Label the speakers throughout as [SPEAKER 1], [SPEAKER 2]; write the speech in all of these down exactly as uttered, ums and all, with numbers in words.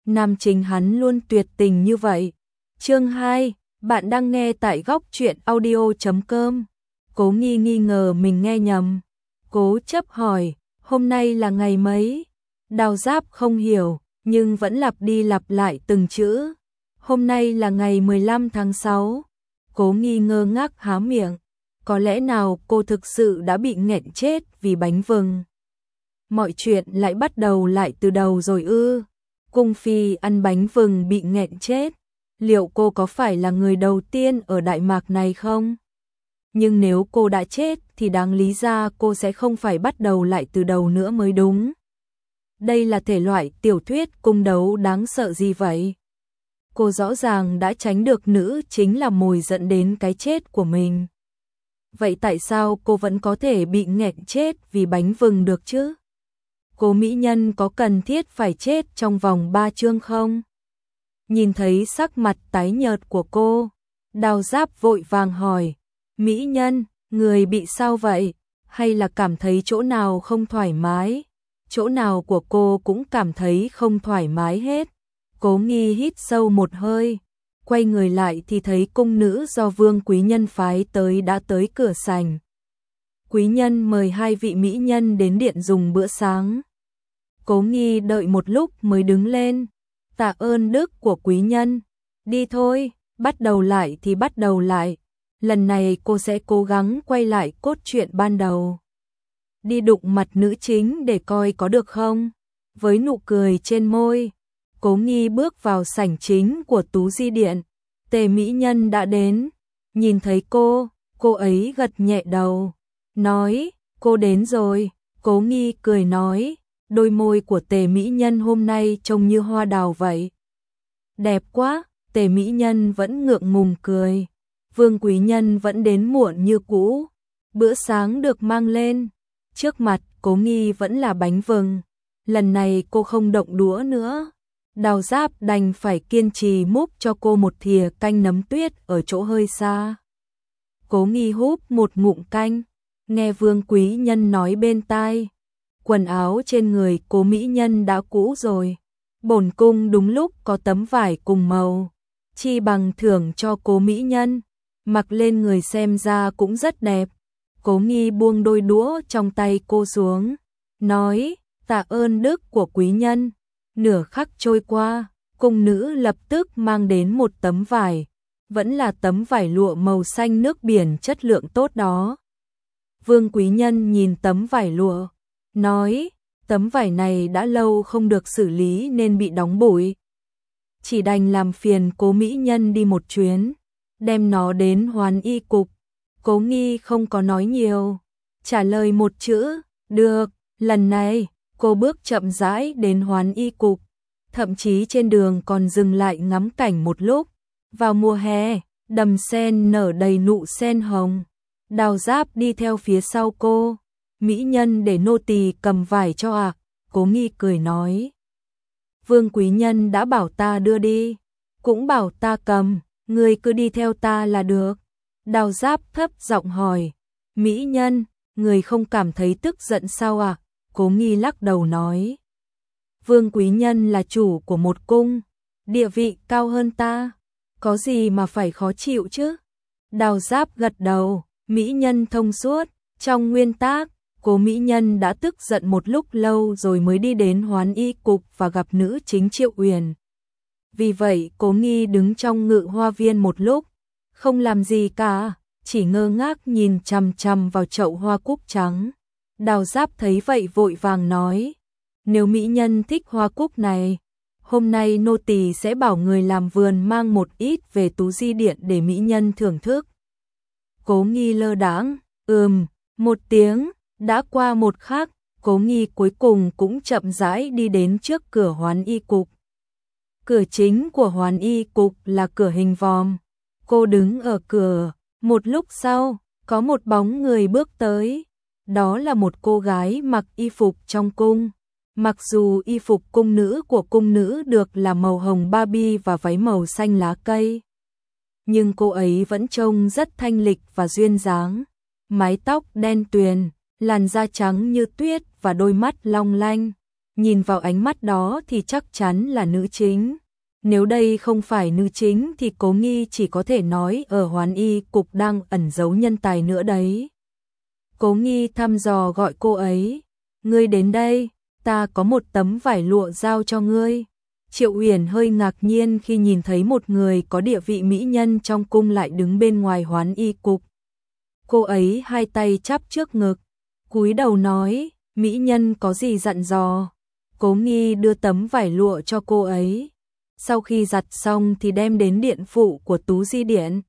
[SPEAKER 1] nam chính hắn luôn tuyệt tình như vậy. Chương hai, bạn đang nghe tại góc truyện audio chấm com. Cố Nghi nghi ngờ mình nghe nhầm, cố chấp hỏi, hôm nay là ngày mấy? Đào Giáp không hiểu, nhưng vẫn lặp đi lặp lại từng chữ. Hôm nay là ngày mười lăm tháng sáu. Cố Nghi ngơ ngác há miệng. Có lẽ nào cô thực sự đã bị nghẹn chết vì bánh vừng? Mọi chuyện lại bắt đầu lại từ đầu rồi ư? Cung phi ăn bánh vừng bị nghẹn chết. Liệu cô có phải là người đầu tiên ở Đại Mạc này không? Nhưng nếu cô đã chết thì đáng lý ra cô sẽ không phải bắt đầu lại từ đầu nữa mới đúng. Đây là thể loại tiểu thuyết cung đấu đáng sợ gì vậy? Cô rõ ràng đã tránh được nữ chính là mồi dẫn đến cái chết của mình. Vậy tại sao cô vẫn có thể bị nghẹn chết vì bánh vừng được chứ? Cô mỹ nhân có cần thiết phải chết trong vòng ba chương không? Nhìn thấy sắc mặt tái nhợt của cô, Đào Giáp vội vàng hỏi, mỹ nhân, người bị sao vậy? Hay là cảm thấy chỗ nào không thoải mái? Chỗ nào của cô cũng cảm thấy không thoải mái hết. Cố Nghi hít sâu một hơi, quay người lại thì thấy cung nữ do Vương quý nhân phái tới đã tới cửa sảnh. Quý nhân mời hai vị mỹ nhân đến điện dùng bữa sáng. Cố Nghi đợi một lúc mới đứng lên, tạ ơn đức của quý nhân. Đi thôi, bắt đầu lại thì bắt đầu lại. Lần này cô sẽ cố gắng quay lại cốt truyện ban đầu. Đi đụng mặt nữ chính để coi có được không? Với nụ cười trên môi, Cố Nghi bước vào sảnh chính của Tú Di Điện. Tề mỹ nhân đã đến. Nhìn thấy cô, cô ấy gật nhẹ đầu, nói, cô đến rồi. Cố Nghi cười nói, đôi môi của Tề mỹ nhân hôm nay trông như hoa đào vậy. Đẹp quá. Tề mỹ nhân vẫn ngượng ngùng cười. Vương quý nhân vẫn đến muộn như cũ. Bữa sáng được mang lên. Trước mặt Cố Nghi vẫn là bánh vừng. Lần này cô không động đũa nữa. Đào Giáp đành phải kiên trì múc cho cô một thìa canh nấm tuyết ở chỗ hơi xa. Cố Nghi húp một ngụm canh, nghe Vương quý nhân nói bên tai, quần áo trên người Cố mỹ nhân đã cũ rồi. Bổn cung đúng lúc có tấm vải cùng màu, chi bằng thưởng cho Cố mỹ nhân, mặc lên người xem ra cũng rất đẹp. Cố Nghi buông đôi đũa trong tay cô xuống, nói, tạ ơn đức của quý nhân. Nửa khắc trôi qua, cung nữ lập tức mang đến một tấm vải, vẫn là tấm vải lụa màu xanh nước biển chất lượng tốt đó. Vương quý nhân nhìn tấm vải lụa, nói, tấm vải này đã lâu không được xử lý nên bị đóng bụi. Chỉ đành làm phiền Cố mỹ nhân đi một chuyến, đem nó đến Hoán Y cục. Cố Nghi không có nói nhiều, trả lời một chữ, được. Lần này, cô bước chậm rãi đến Hoán Y cục, thậm chí trên đường còn dừng lại ngắm cảnh một lúc. Vào mùa hè, đầm sen nở đầy nụ sen hồng. Đào Giáp đi theo phía sau cô. Mỹ nhân để nô tỳ cầm vải cho ạ. À? Cố Nghi cười nói. Vương quý nhân đã bảo ta đưa đi, cũng bảo ta cầm, người cứ đi theo ta là được. Đào Giáp thấp giọng hỏi, mỹ nhân, người không cảm thấy tức giận sao ạ? À? Cố Nghi lắc đầu nói, Vương quý nhân là chủ của một cung, địa vị cao hơn ta, có gì mà phải khó chịu chứ? Đào Giáp gật đầu, mỹ nhân thông suốt. Trong nguyên tác, Cố mỹ nhân đã tức giận một lúc lâu rồi mới đi đến Hoán Y cục và gặp nữ chính Triệu Uyển. Vì vậy Cố Nghi đứng trong ngự hoa viên một lúc, không làm gì cả, chỉ ngơ ngác nhìn chằm chằm vào chậu hoa cúc trắng. Đào Giáp thấy vậy vội vàng nói, nếu mỹ nhân thích hoa cúc này, hôm nay nô tỳ sẽ bảo người làm vườn mang một ít về Tú Di Điện để mỹ nhân thưởng thức. Cố Nghi lơ đãng, ừm, một tiếng. Đã qua một khắc, Cố Nghi cuối cùng cũng chậm rãi đi đến trước cửa Hoán Y cục. Cửa chính của Hoán Y cục là cửa hình vòm. Cô đứng ở cửa, một lúc sau, có một bóng người bước tới. Đó là một cô gái mặc y phục trong cung. Mặc dù y phục cung nữ của cung nữ được là màu hồng Barbie và váy màu xanh lá cây, nhưng cô ấy vẫn trông rất thanh lịch và duyên dáng. Mái tóc đen tuyền, làn da trắng như tuyết và đôi mắt long lanh, nhìn vào ánh mắt đó thì chắc chắn là nữ chính. Nếu đây không phải nữ chính thì Cố Nghi chỉ có thể nói ở Hoán Y cục đang ẩn giấu nhân tài nữa đấy. Cố Nghi thăm dò gọi cô ấy. Ngươi đến đây, ta có một tấm vải lụa giao cho ngươi. Triệu Uyển hơi ngạc nhiên khi nhìn thấy một người có địa vị mỹ nhân trong cung lại đứng bên ngoài Hoán Y cục. Cô ấy hai tay chắp trước ngực, cúi đầu nói, mỹ nhân có gì dặn dò. Cố Nghi đưa tấm vải lụa cho cô ấy. Sau khi giặt xong thì đem đến điện phụ của Tú Di Điện.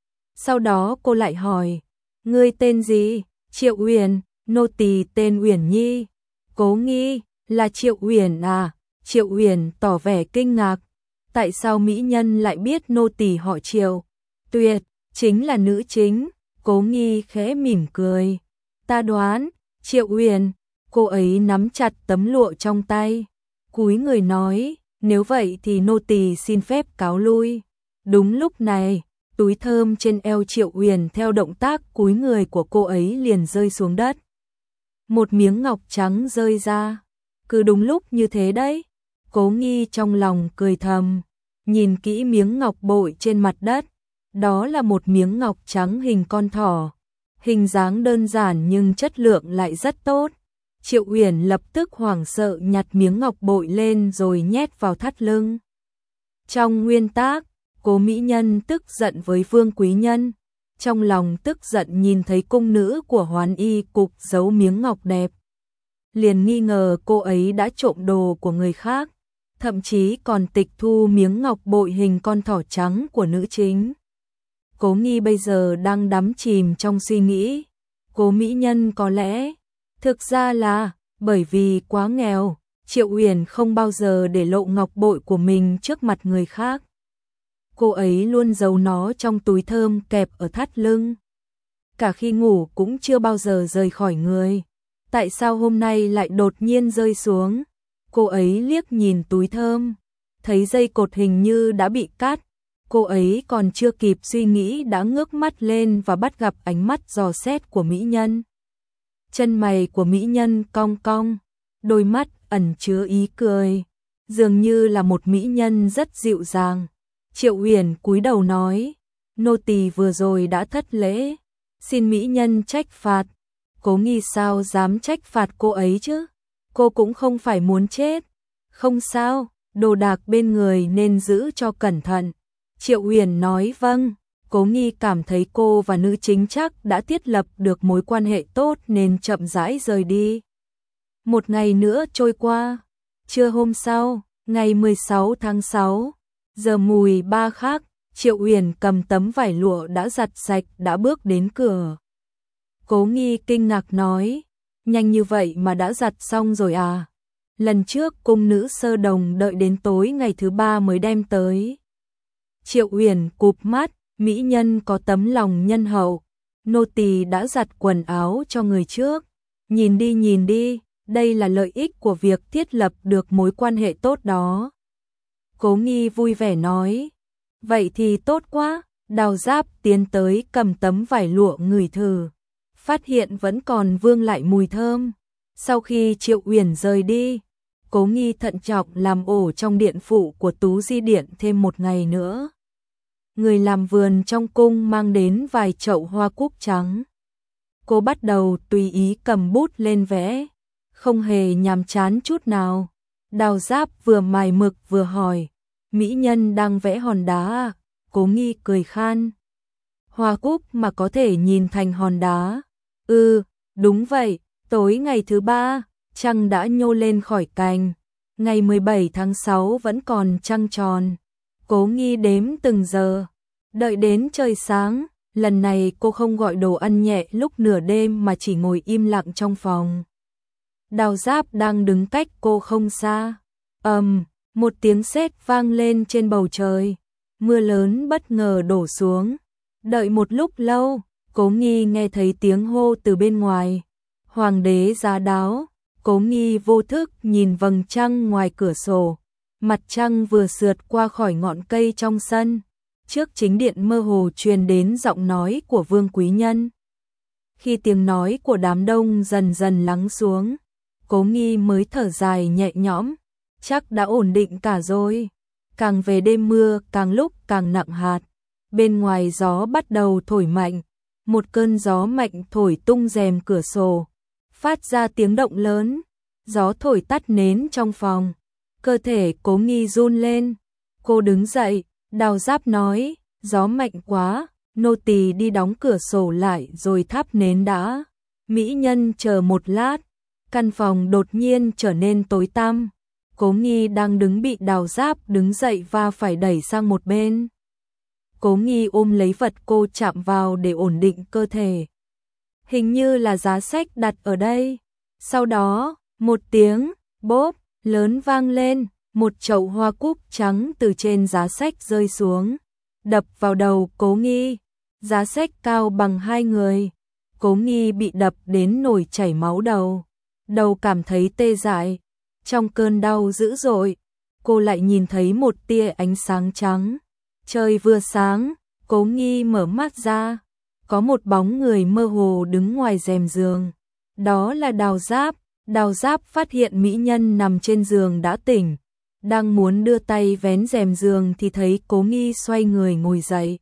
[SPEAKER 1] Sau đó cô lại hỏi, ngươi tên gì? Triệu Uyển, nô tỳ tên Uyển Nhi. Cố Nghi, là Triệu Uyển à? Triệu Uyển tỏ vẻ kinh ngạc. Tại sao mỹ nhân lại biết nô tỳ họ Triệu? Tuyệt, chính là nữ chính. Cố Nghi khẽ mỉm cười. Ta đoán, Triệu Uyển. Cô ấy nắm chặt tấm lụa trong tay, cúi người nói, nếu vậy thì nô tỳ xin phép cáo lui. Đúng lúc này, túi thơm trên eo Triệu Uyển theo động tác cúi người của cô ấy liền rơi xuống đất. Một miếng ngọc trắng rơi ra. Cứ đúng lúc như thế đấy. Cố Nghi trong lòng cười thầm, nhìn kỹ miếng ngọc bội trên mặt đất. Đó là một miếng ngọc trắng hình con thỏ. Hình dáng đơn giản nhưng chất lượng lại rất tốt. Triệu Uyển lập tức hoảng sợ nhặt miếng ngọc bội lên rồi nhét vào thắt lưng. Trong nguyên tác, Cố mỹ nhân tức giận với Vương quý nhân. Trong lòng tức giận nhìn thấy cung nữ của Hoán Y cục giấu miếng ngọc đẹp. Liền nghi ngờ cô ấy đã trộm đồ của người khác. Thậm chí còn tịch thu miếng ngọc bội hình con thỏ trắng của nữ chính. Cố Nghi bây giờ đang đắm chìm trong suy nghĩ. Cố mỹ nhân có lẽ thực ra là bởi vì quá nghèo, Triệu Uyển không bao giờ để lộ ngọc bội của mình trước mặt người khác. Cô ấy luôn giấu nó trong túi thơm kẹp ở thắt lưng. Cả khi ngủ cũng chưa bao giờ rời khỏi người. Tại sao hôm nay lại đột nhiên rơi xuống? Cô ấy liếc nhìn túi thơm, thấy dây cột hình như đã bị cắt. Cô ấy còn chưa kịp suy nghĩ đã ngước mắt lên và bắt gặp ánh mắt dò xét của mỹ nhân. Chân mày của mỹ nhân cong cong, đôi mắt ẩn chứa ý cười, dường như là một mỹ nhân rất dịu dàng. Triệu Uyển cúi đầu nói, nô tỳ vừa rồi đã thất lễ, xin mỹ nhân trách phạt. Cố Nghi sao dám trách phạt cô ấy chứ? Cô cũng không phải muốn chết. Không sao, đồ đạc bên người nên giữ cho cẩn thận. Triệu Uyển nói vâng. Cố Nghi cảm thấy cô và nữ chính chắc đã thiết lập được mối quan hệ tốt nên chậm rãi rời đi. Một ngày nữa trôi qua. Trưa hôm sau, ngày mười sáu tháng sáu, giờ mùi ba khác, Triệu Uyển cầm tấm vải lụa đã giặt sạch đã bước đến cửa. Cố Nghi kinh ngạc nói, nhanh như vậy mà đã giặt xong rồi à? Lần trước cung nữ Sơ Đồng đợi đến tối ngày thứ ba mới đem tới. Triệu Uyển cụp mắt, mỹ nhân có tấm lòng nhân hậu, nô tỳ đã giặt quần áo cho người trước. Nhìn đi nhìn đi, đây là lợi ích của việc thiết lập được mối quan hệ tốt đó. Cố Nghi vui vẻ nói, vậy thì tốt quá. Đào Giáp tiến tới cầm tấm vải lụa ngửi thử, phát hiện vẫn còn vương lại mùi thơm. Sau khi Triệu Uyển rời đi, Cố Nghi thận trọng làm ổ trong điện phụ của Tú Di Điện thêm một ngày nữa. Người làm vườn trong cung mang đến vài chậu hoa cúc trắng. Cô bắt đầu tùy ý cầm bút lên vẽ, không hề nhàm chán chút nào. Đào Giáp vừa mài mực vừa hỏi, mỹ nhân đang vẽ hòn đá à? Cố Nghi cười khan, hoa cúc mà có thể nhìn thành hòn đá. Ừ, đúng vậy, tối ngày thứ ba, trăng đã nhô lên khỏi cành. Ngày mười bảy tháng sáu vẫn còn trăng tròn. Cố Nghi đếm từng giờ, đợi đến trời sáng. Lần này cô không gọi đồ ăn nhẹ lúc nửa đêm mà chỉ ngồi im lặng trong phòng. Đào Giáp đang đứng cách cô không xa. Ầm, um, một tiếng sét vang lên trên bầu trời. Mưa lớn bất ngờ đổ xuống. Đợi một lúc lâu, Cố Nghi nghe thấy tiếng hô từ bên ngoài. Hoàng đế giá đáo. Cố Nghi vô thức nhìn vầng trăng ngoài cửa sổ. Mặt trăng vừa sượt qua khỏi ngọn cây trong sân. Trước chính điện mơ hồ truyền đến giọng nói của Vương quý nhân. Khi tiếng nói của đám đông dần dần lắng xuống, Cố Nghi mới thở dài nhẹ nhõm, chắc đã ổn định cả rồi. Càng về đêm mưa càng lúc càng nặng hạt, bên ngoài gió bắt đầu thổi mạnh, một cơn gió mạnh thổi tung rèm cửa sổ, phát ra tiếng động lớn, gió thổi tắt nến trong phòng. Cơ thể Cố Nghi run lên, cô đứng dậy, Đào Giáp nói, gió mạnh quá, nô tỳ đi đóng cửa sổ lại rồi thắp nến đã. Mỹ nhân chờ một lát, căn phòng đột nhiên trở nên tối tăm. Cố Nghi đang đứng bị Đào Giáp đứng dậy và phải đẩy sang một bên. Cố Nghi ôm lấy vật cô chạm vào để ổn định cơ thể. Hình như là giá sách đặt ở đây. Sau đó, một tiếng bốp lớn vang lên, một chậu hoa cúc trắng từ trên giá sách rơi xuống, đập vào đầu Cố Nghi. Giá sách cao bằng hai người. Cố Nghi bị đập đến nổi chảy máu đầu, đầu cảm thấy tê dại. Trong cơn đau dữ dội, cô lại nhìn thấy một tia ánh sáng trắng. Trời vừa sáng, Cố Nghi mở mắt ra, có một bóng người mơ hồ đứng ngoài rèm giường. Đó là Đào Giáp. Đào Giáp phát hiện mỹ nhân nằm trên giường đã tỉnh, đang muốn đưa tay vén rèm giường thì thấy Cố Nghi xoay người ngồi dậy.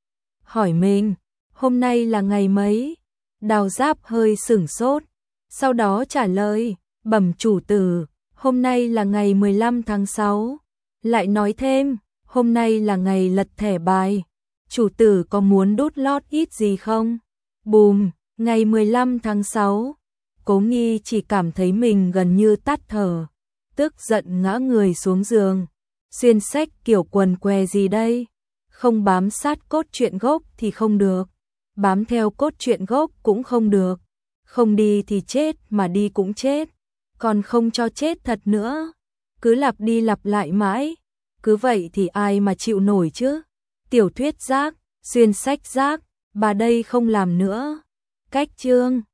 [SPEAKER 1] Hỏi mình, hôm nay là ngày mấy? Đào Giáp hơi sửng sốt, sau đó trả lời, bẩm chủ tử, hôm nay là ngày mười lăm tháng sáu. Lại nói thêm, hôm nay là ngày lật thẻ bài, chủ tử có muốn đút lót ít gì không? Bùm, ngày mười lăm tháng sáu. Cố Nghi chỉ cảm thấy mình gần như tắt thở, tức giận ngã người xuống giường. Xuyên sách kiểu quần què gì đây? Không bám sát cốt truyện gốc thì không được, bám theo cốt truyện gốc cũng không được. Không đi thì chết mà đi cũng chết, còn không cho chết thật nữa. Cứ lặp đi lặp lại mãi, cứ vậy thì ai mà chịu nổi chứ? Tiểu thuyết rác, xuyên sách rác, bà đây không làm nữa. Cách chương